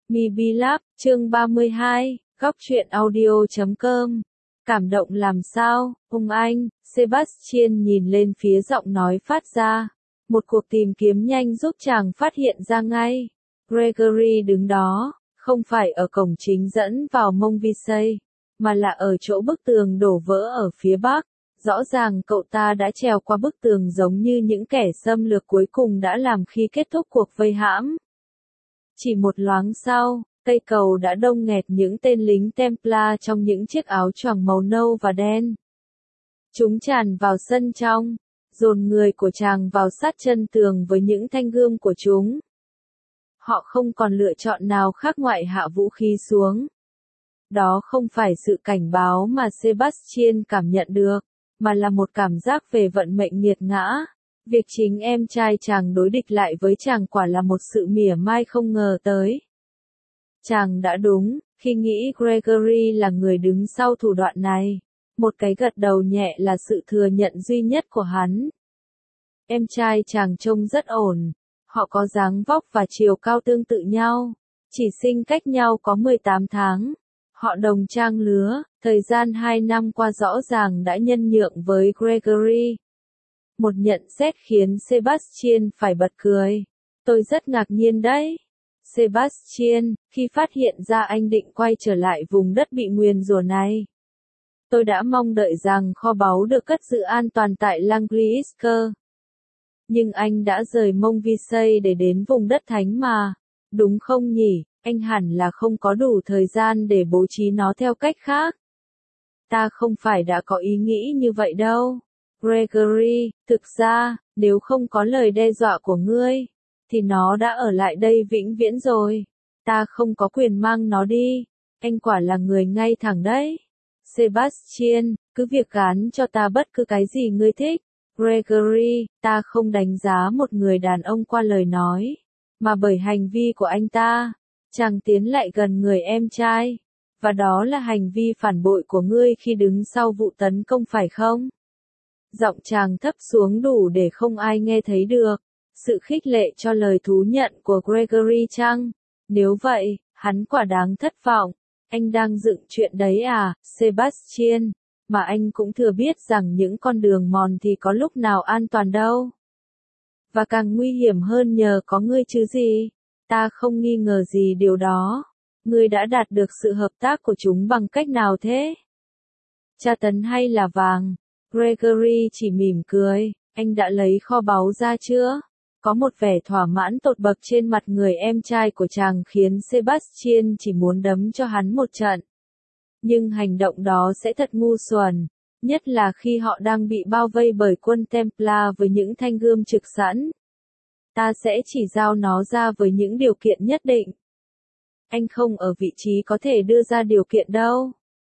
MiBlog, chương 32, góc truyện audio.com. Cảm động làm sao, ông anh, Sebastian nhìn lên phía giọng nói phát ra. Một cuộc tìm kiếm nhanh giúp chàng phát hiện ra ngay. Gregory đứng đó, không phải ở cổng chính dẫn vào Montvisey, mà là ở chỗ bức tường đổ vỡ ở phía bắc. Rõ ràng cậu ta đã trèo qua bức tường giống như những kẻ xâm lược cuối cùng đã làm khi kết thúc cuộc vây hãm. Chỉ một loáng sau, cây cầu đã đông nghẹt những tên lính Templar trong những chiếc áo choàng màu nâu và đen. Chúng tràn vào sân trong, dồn người của chàng vào sát chân tường với những thanh gươm của chúng. Họ không còn lựa chọn nào khác ngoại hạ vũ khí xuống. Đó không phải sự cảnh báo mà Sebastian cảm nhận được, mà là một cảm giác về vận mệnh nghiệt ngã. Việc chính em trai chàng đối địch lại với chàng quả là một sự mỉa mai không ngờ tới. Chàng đã đúng, khi nghĩ Gregory là người đứng sau thủ đoạn này. Một cái gật đầu nhẹ là sự thừa nhận duy nhất của hắn. Em trai chàng trông rất ổn. Họ có dáng vóc và chiều cao tương tự nhau. Chỉ sinh cách nhau có 18 tháng. Họ đồng trang lứa, thời gian 2 năm qua rõ ràng đã nhân nhượng với Gregory. Một nhận xét khiến Sebastian phải bật cười. Tôi rất ngạc nhiên đấy. Sebastian, khi phát hiện ra anh định quay trở lại vùng đất bị nguyền rủa này. Tôi đã mong đợi rằng kho báu được cất giữ an toàn tại Langlisker. Nhưng anh đã rời Montvisey để đến vùng đất thánh mà. Đúng không nhỉ, anh hẳn là không có đủ thời gian để bố trí nó theo cách khác. Ta không phải đã có ý nghĩ như vậy đâu. Gregory, thực ra, nếu không có lời đe dọa của ngươi, thì nó đã ở lại đây vĩnh viễn rồi. Ta không có quyền mang nó đi. Anh quả là người ngay thẳng đấy. Sebastian, cứ việc gán cho ta bất cứ cái gì ngươi thích. Gregory, ta không đánh giá một người đàn ông qua lời nói, mà bởi hành vi của anh ta. Chàng tiến lại gần người em trai. Và đó là hành vi phản bội của ngươi khi đứng sau vụ tấn công phải không? Giọng chàng thấp xuống đủ để không ai nghe thấy được. Sự khích lệ cho lời thú nhận của Gregory chăng? Nếu vậy, hắn quả đáng thất vọng. Anh đang dựng chuyện đấy à, Sebastian? Mà anh cũng thừa biết rằng những con đường mòn thì có lúc nào an toàn đâu. Và càng nguy hiểm hơn nhờ có ngươi chứ gì. Ta không nghi ngờ gì điều đó. Ngươi đã đạt được sự hợp tác của chúng bằng cách nào thế? Tra tấn hay là vàng? Gregory chỉ mỉm cười. Anh đã lấy kho báu ra chưa? Có một vẻ thỏa mãn tột bậc trên mặt người em trai của chàng khiến Sebastian chỉ muốn đấm cho hắn một trận. Nhưng hành động đó sẽ thật ngu xuẩn, nhất là khi họ đang bị bao vây bởi quân Templar với những thanh gươm trực sẵn. Ta sẽ chỉ giao nó ra với những điều kiện nhất định. Anh không ở vị trí có thể đưa ra điều kiện đâu.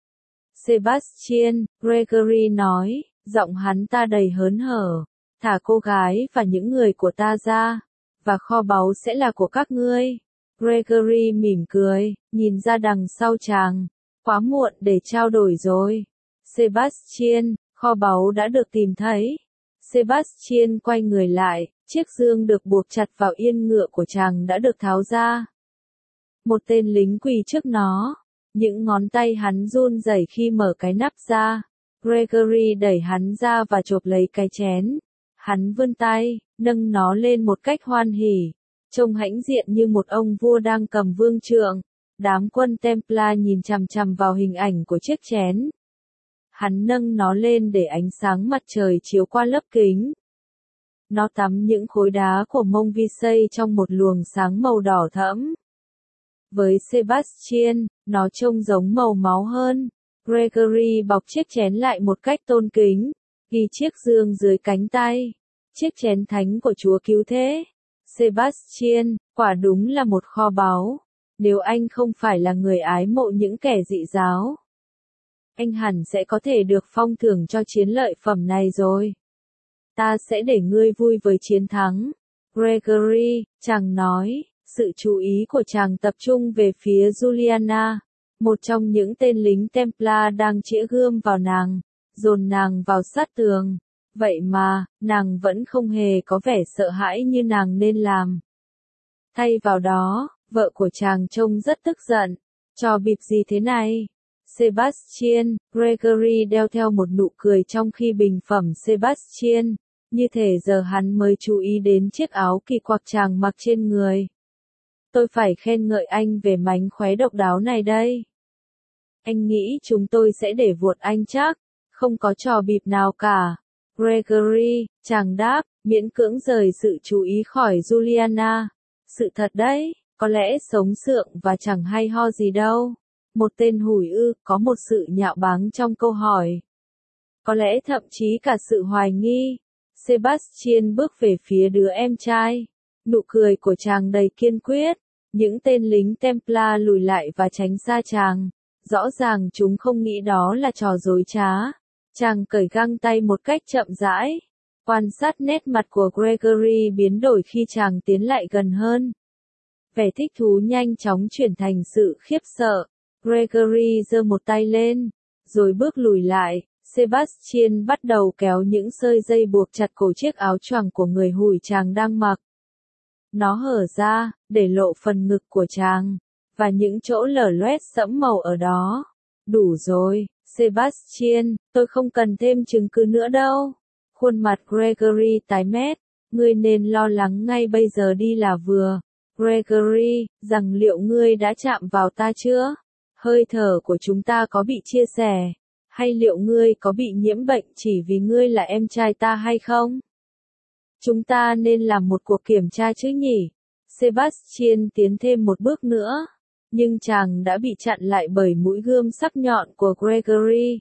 Sebastian, Gregory nói, giọng hắn ta đầy hớn hở. Thả cô gái và những người của ta ra, và kho báu sẽ là của các ngươi. Gregory mỉm cười, nhìn ra đằng sau chàng. Quá muộn để trao đổi rồi. Sebastian, kho báu đã được tìm thấy. Sebastian quay người lại, chiếc dương được buộc chặt vào yên ngựa của chàng đã được tháo ra. Một tên lính quỳ trước nó. Những ngón tay hắn run rẩy khi mở cái nắp ra. Gregory đẩy hắn ra và chộp lấy cái chén. Hắn vươn tay, nâng nó lên một cách hoan hỉ. Trông hãnh diện như một ông vua đang cầm vương trượng. Đám quân Templar nhìn chằm chằm vào hình ảnh của chiếc chén. Hắn nâng nó lên để ánh sáng mặt trời chiếu qua lớp kính. Nó tắm những khối đá của Montvisey trong một luồng sáng màu đỏ thẫm. Với Sebastian, nó trông giống màu máu hơn. Gregory bọc chiếc chén lại một cách tôn kính, ghi chiếc dương dưới cánh tay. Chiếc chén thánh của Chúa Cứu Thế. Sebastian, quả đúng là một kho báu. Nếu anh không phải là người ái mộ những kẻ dị giáo, anh hẳn sẽ có thể được phong thưởng cho chiến lợi phẩm này rồi. Ta sẽ để ngươi vui với chiến thắng. Gregory, chàng nói, sự chú ý của chàng tập trung về phía Juliana, một trong những tên lính Templar đang chĩa gươm vào nàng, dồn nàng vào sát tường. Vậy mà, nàng vẫn không hề có vẻ sợ hãi như nàng nên làm. Thay vào đó, Vợ của chàng trông rất tức giận. Trò bịp gì thế này? Sebastian, Gregory đeo theo một nụ cười trong khi bình phẩm Sebastian, như thể giờ hắn mới chú ý đến chiếc áo kỳ quặc chàng mặc trên người. Tôi phải khen ngợi anh về mánh khóe độc đáo này đây. Anh nghĩ chúng tôi sẽ để vuột anh chắc, không có trò bịp nào cả. Gregory, chàng đáp, miễn cưỡng rời sự chú ý khỏi Juliana. Sự thật đấy, có lẽ sống sượng và chẳng hay ho gì đâu. Một tên hủi ư, có một sự nhạo báng trong câu hỏi. Có lẽ thậm chí cả sự hoài nghi. Sebastian bước về phía đứa em trai. Nụ cười của chàng đầy kiên quyết. Những tên lính Templar lùi lại và tránh xa chàng. Rõ ràng chúng không nghĩ đó là trò dối trá. Chàng cởi găng tay một cách chậm rãi. Quan sát nét mặt của Gregory biến đổi khi chàng tiến lại gần hơn. Vẻ thích thú nhanh chóng chuyển thành sự khiếp sợ. Gregory giơ một tay lên, rồi bước lùi lại. Sebastian bắt đầu kéo những sợi dây buộc chặt cổ chiếc áo choàng của người hủi chàng đang mặc. Nó hở ra, để lộ phần ngực của chàng, và những chỗ lở loét sẫm màu ở đó. Đủ rồi, Sebastian, tôi không cần thêm chứng cứ nữa đâu. Khuôn mặt Gregory tái mét, ngươi nên lo lắng ngay bây giờ đi là vừa. Gregory, rằng liệu ngươi đã chạm vào ta chưa? Hơi thở của chúng ta có bị chia sẻ? Hay liệu ngươi có bị nhiễm bệnh chỉ vì ngươi là em trai ta hay không? Chúng ta nên làm một cuộc kiểm tra chứ nhỉ? Sebastian tiến thêm một bước nữa, nhưng chàng đã bị chặn lại bởi mũi gươm sắc nhọn của Gregory.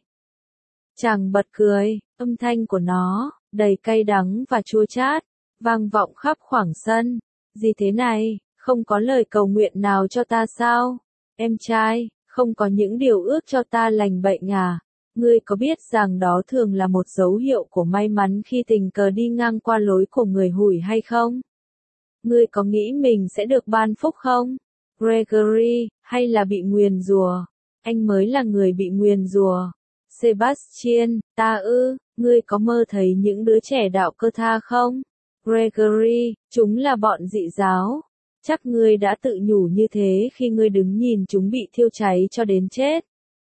Chàng bật cười, âm thanh của nó, đầy cay đắng và chua chát, vang vọng khắp khoảng sân. Gì thế này, không có lời cầu nguyện nào cho ta sao? Em trai, không có những điều ước cho ta lành bệnh à? Ngươi có biết rằng đó thường là một dấu hiệu của may mắn khi tình cờ đi ngang qua lối của người hủi hay không? Ngươi có nghĩ mình sẽ được ban phúc không? Gregory, hay là bị nguyền rủa? Anh mới là người bị nguyền rủa. Sebastian, ta ư, ngươi có mơ thấy những đứa trẻ đạo cơ tha không? Gregory, chúng là bọn dị giáo. Chắc ngươi đã tự nhủ như thế khi ngươi đứng nhìn chúng bị thiêu cháy cho đến chết.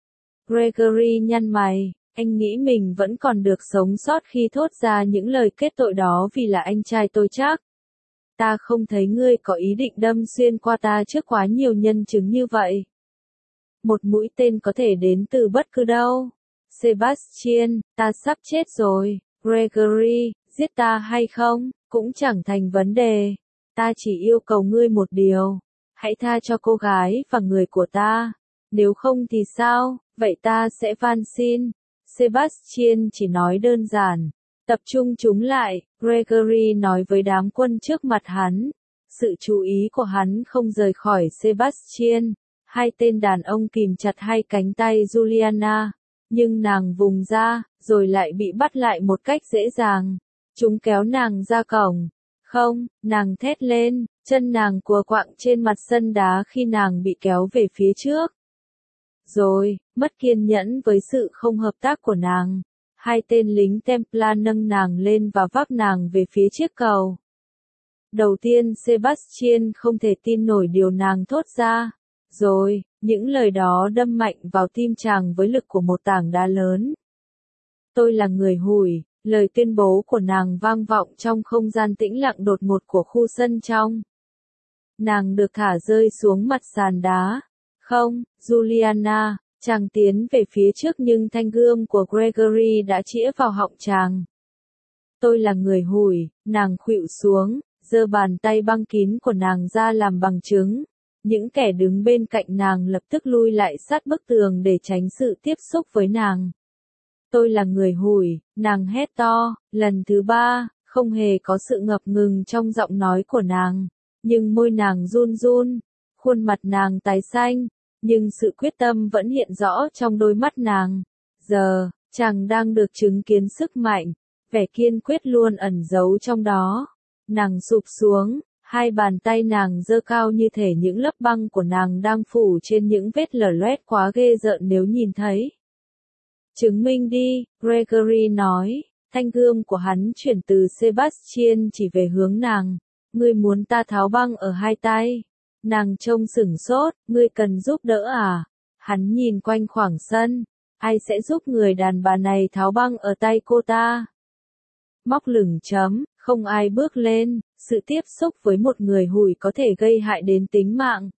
Gregory nhăn mày, anh nghĩ mình vẫn còn được sống sót khi thốt ra những lời kết tội đó vì là anh trai tôi chắc. Ta không thấy ngươi có ý định đâm xuyên qua ta trước quá nhiều nhân chứng như vậy. Một mũi tên có thể đến từ bất cứ đâu. Sebastian, ta sắp chết rồi. Gregory, giết ta hay không, cũng chẳng thành vấn đề. Ta chỉ yêu cầu ngươi một điều. Hãy tha cho cô gái và người của ta. Nếu không thì sao, vậy ta sẽ van xin. Sebastian chỉ nói đơn giản. Tập trung chúng lại, Gregory nói với đám quân trước mặt hắn. Sự chú ý của hắn không rời khỏi Sebastian. Hai tên đàn ông kìm chặt hai cánh tay Juliana. Nhưng nàng vùng ra, rồi lại bị bắt lại một cách dễ dàng. Chúng kéo nàng ra cổng. Không, nàng thét lên, chân nàng cùa quạng trên mặt sân đá khi nàng bị kéo về phía trước. Rồi, mất kiên nhẫn với sự không hợp tác của nàng. Hai tên lính Templar nâng nàng lên và vác nàng về phía chiếc cầu. Đầu tiên Sebastian không thể tin nổi điều nàng thốt ra. Rồi, những lời đó đâm mạnh vào tim chàng với lực của một tảng đá lớn. Tôi là người hủi, lời tuyên bố của nàng vang vọng trong không gian tĩnh lặng đột ngột của khu sân trong. Nàng được thả rơi xuống mặt sàn đá. Không, Juliana, chàng tiến về phía trước nhưng thanh gươm của Gregory đã chĩa vào họng chàng. Tôi là người hủi, nàng khuỵu xuống, giơ bàn tay băng kín của nàng ra làm bằng chứng. Những kẻ đứng bên cạnh nàng lập tức lui lại sát bức tường để tránh sự tiếp xúc với nàng. Tôi là người hủi, nàng hét to, lần thứ ba, không hề có sự ngập ngừng trong giọng nói của nàng. Nhưng môi nàng run run, khuôn mặt nàng tái xanh, nhưng sự quyết tâm vẫn hiện rõ trong đôi mắt nàng. Giờ, chàng đang được chứng kiến sức mạnh, vẻ kiên quyết luôn ẩn giấu trong đó. Nàng sụp xuống, hai bàn tay nàng giơ cao như thể những lớp băng của nàng đang phủ trên những vết lở loét quá ghê rợn nếu nhìn thấy. Chứng minh đi, Gregory nói, thanh gươm của hắn chuyển từ Sebastian chỉ về hướng nàng. Ngươi muốn ta tháo băng ở hai tay. Nàng trông sửng sốt, ngươi cần giúp đỡ à? Hắn nhìn quanh khoảng sân, ai sẽ giúp người đàn bà này tháo băng ở tay cô ta? Móc lửng chấm, không ai bước lên, sự tiếp xúc với một người hủi có thể gây hại đến tính mạng.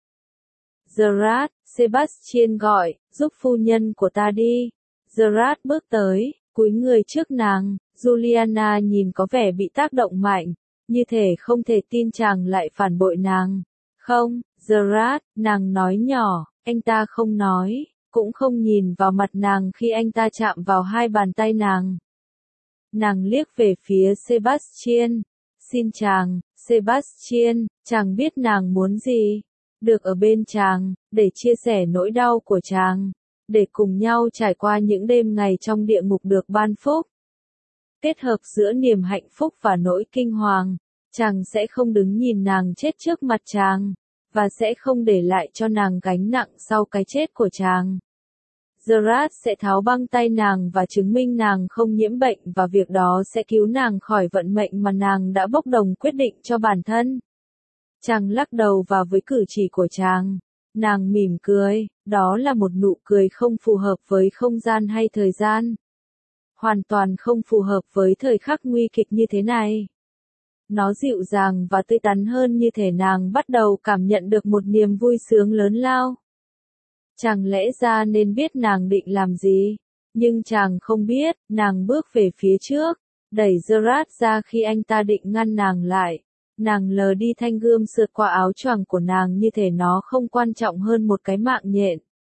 Gerard, Sebastian gọi, giúp phu nhân của ta đi. Gerard bước tới, cúi người trước nàng, Juliana nhìn có vẻ bị tác động mạnh, như thể không thể tin chàng lại phản bội nàng. Không, Gerard, nàng nói nhỏ, anh ta không nói, cũng không nhìn vào mặt nàng khi anh ta chạm vào hai bàn tay nàng. Nàng liếc về phía Sebastian. Xin chàng, Sebastian, chàng biết nàng muốn gì? Được ở bên chàng, để chia sẻ nỗi đau của chàng, để cùng nhau trải qua những đêm ngày trong địa ngục được ban phúc. Kết hợp giữa niềm hạnh phúc và nỗi kinh hoàng, chàng sẽ không đứng nhìn nàng chết trước mặt chàng, và sẽ không để lại cho nàng gánh nặng sau cái chết của chàng. Gerard sẽ tháo băng tay nàng và chứng minh nàng không nhiễm bệnh và việc đó sẽ cứu nàng khỏi vận mệnh mà nàng đã bốc đồng quyết định cho bản thân. Chàng lắc đầu và với cử chỉ của chàng, nàng mỉm cười, đó là một nụ cười không phù hợp với không gian hay thời gian. Hoàn toàn không phù hợp với thời khắc nguy kịch như thế này. Nó dịu dàng và tươi tắn hơn như thể nàng bắt đầu cảm nhận được một niềm vui sướng lớn lao. Chàng lẽ ra nên biết nàng định làm gì, nhưng chàng không biết, nàng bước về phía trước, đẩy Gerard ra khi anh ta định ngăn nàng lại. Nàng lờ đi thanh gươm sượt qua áo choàng của nàng như thể nó không quan trọng hơn một cái mạng nhện.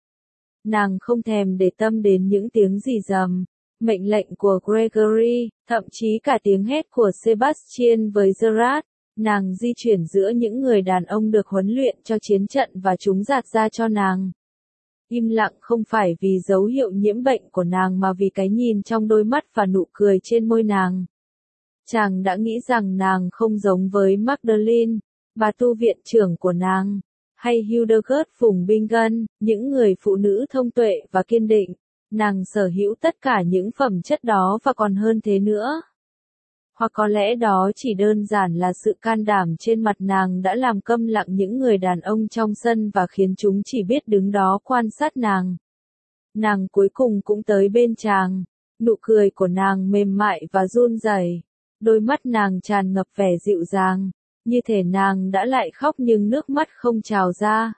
Nàng không thèm để tâm đến những tiếng rì rầm, mệnh lệnh của Gregory, thậm chí cả tiếng hét của Sebastian với Gerard. Nàng di chuyển giữa những người đàn ông được huấn luyện cho chiến trận và chúng giạt ra cho nàng. Im lặng không phải vì dấu hiệu nhiễm bệnh của nàng mà vì cái nhìn trong đôi mắt và nụ cười trên môi nàng. Chàng đã nghĩ rằng nàng không giống với Magdalene, bà tu viện trưởng của nàng, hay Hildegard vùng Bingen, những người phụ nữ thông tuệ và kiên định. Nàng sở hữu tất cả những phẩm chất đó và còn hơn thế nữa. Hoặc có lẽ đó chỉ đơn giản là sự can đảm trên mặt nàng đã làm câm lặng những người đàn ông trong sân và khiến chúng chỉ biết đứng đó quan sát nàng. Nàng cuối cùng cũng tới bên chàng, nụ cười của nàng mềm mại và run rẩy, đôi mắt nàng tràn ngập vẻ dịu dàng, như thể nàng đã lại khóc nhưng nước mắt không trào ra.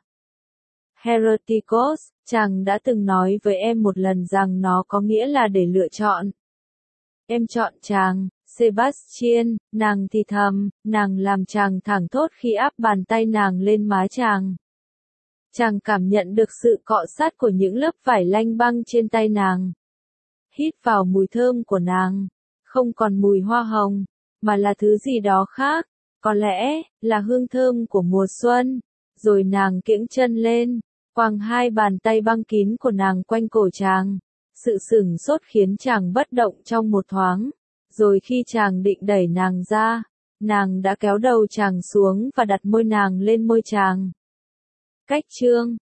Hereticus, chàng đã từng nói với em một lần rằng nó có nghĩa là để lựa chọn. Em chọn chàng. Sebastian, nàng thì thầm, nàng làm chàng thảng thốt khi áp bàn tay nàng lên má chàng. Chàng cảm nhận được sự cọ sát của những lớp vải lanh băng trên tay nàng. Hít vào mùi thơm của nàng, không còn mùi hoa hồng, mà là thứ gì đó khác, có lẽ là hương thơm của mùa xuân. Rồi nàng kiễng chân lên, quàng hai bàn tay băng kín của nàng quanh cổ chàng. Sự sửng sốt khiến chàng bất động trong một thoáng. Rồi khi chàng định đẩy nàng ra, nàng đã kéo đầu chàng xuống và đặt môi nàng lên môi chàng. Cách chương